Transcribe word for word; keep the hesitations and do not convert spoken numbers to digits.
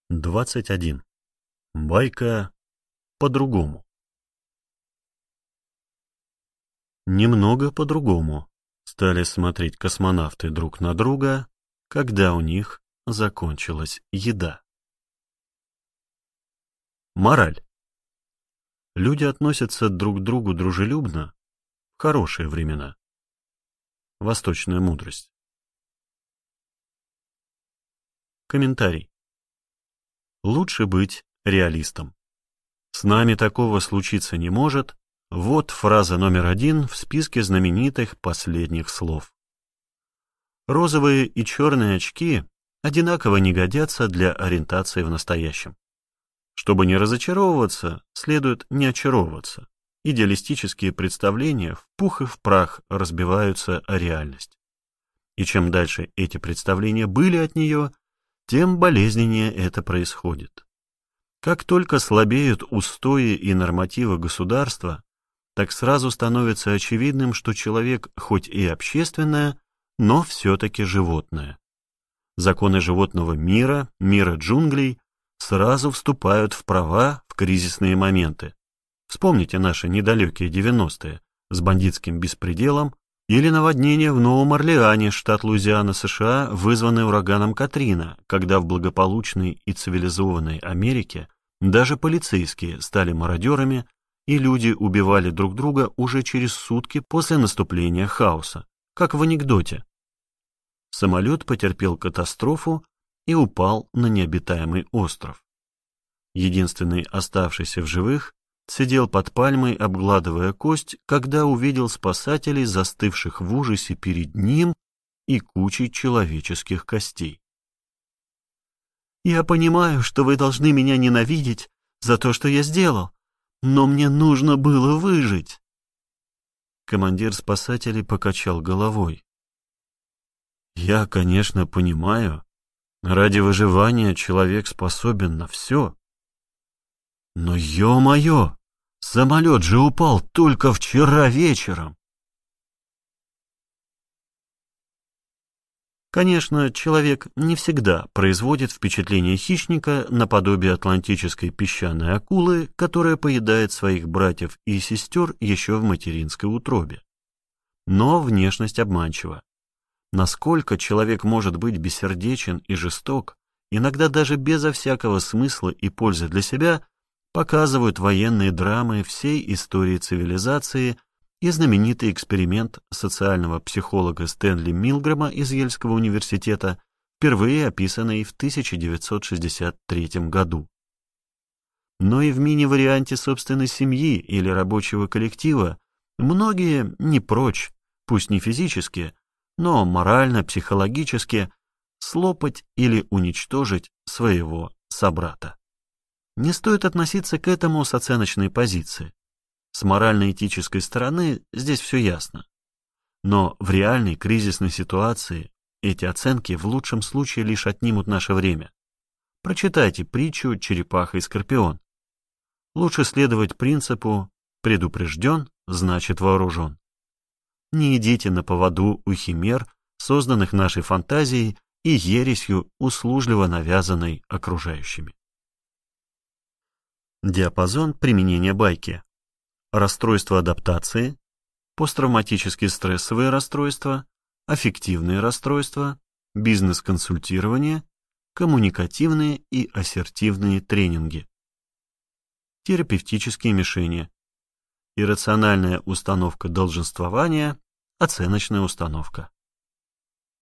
двадцать один. Байка по-другому. Немного по-другому стали смотреть космонавты друг на друга, когда у них закончилась еда. Мораль. Люди относятся друг к другу дружелюбно в хорошие времена. Восточная мудрость. Комментарий. Лучше быть реалистом. С нами такого случиться не может. Вот фраза номер один в списке знаменитых последних слов. Розовые и черные очки одинаково не годятся для ориентации в настоящем. Чтобы не разочаровываться, следует не очаровываться. Идеалистические представления в пух и в прах разбиваются о реальность. И чем дальше эти представления были от нее, тем болезненнее это происходит. Как только слабеют устои и нормативы государства, так сразу становится очевидным, что человек хоть и общественное, но все-таки животное. Законы животного мира, мира джунглей, сразу вступают в права в кризисные моменты. Вспомните наши недалекие девяностые с бандитским беспределом или наводнение в Новом Орлеане, штат Луизиана, США, вызванное ураганом Катрина, когда в благополучной и цивилизованной Америке даже полицейские стали мародерами, и люди убивали друг друга уже через сутки после наступления хаоса, как в анекдоте. Самолет потерпел катастрофу и упал на необитаемый остров. Единственный оставшийся в живых сидел под пальмой, обгладывая кость, когда увидел спасателей, застывших в ужасе перед ним и кучей человеческих костей. «Я понимаю, что вы должны меня ненавидеть за то, что я сделал, но мне нужно было выжить». Командир спасателей покачал головой. «Я, конечно, понимаю, ради выживания человек способен на все. Но, ё-моё, самолет же упал только вчера вечером». Конечно, человек не всегда производит впечатление хищника наподобие атлантической песчаной акулы, которая поедает своих братьев и сестер еще в материнской утробе. Но внешность обманчива. Насколько человек может быть бессердечен и жесток, иногда даже безо всякого смысла и пользы для себя, показывают военные драмы всей истории цивилизации и знаменитый эксперимент социального психолога Стэнли Милгрэма из Ельского университета, впервые описанный в тысяча девятьсот шестьдесят третьем году. Но и в мини-варианте собственной семьи или рабочего коллектива многие не прочь, пусть не физически, но морально-психологически, слопать или уничтожить своего собрата. Не стоит относиться к этому с оценочной позиции. С морально-этической стороны здесь все ясно. Но в реальной кризисной ситуации эти оценки в лучшем случае лишь отнимут наше время. Прочитайте притчу «Черепаха и скорпион». Лучше следовать принципу «предупрежден, значит вооружен». Не идите на поводу у химер, созданных нашей фантазией и ересью, услужливо навязанной окружающими. Диапазон применения байки. Расстройство адаптации, посттравматические стрессовые расстройства, аффективные расстройства, бизнес-консультирование, коммуникативные и ассертивные тренинги. Терапевтические мишени. Иррациональная установка долженствования, оценочная установка.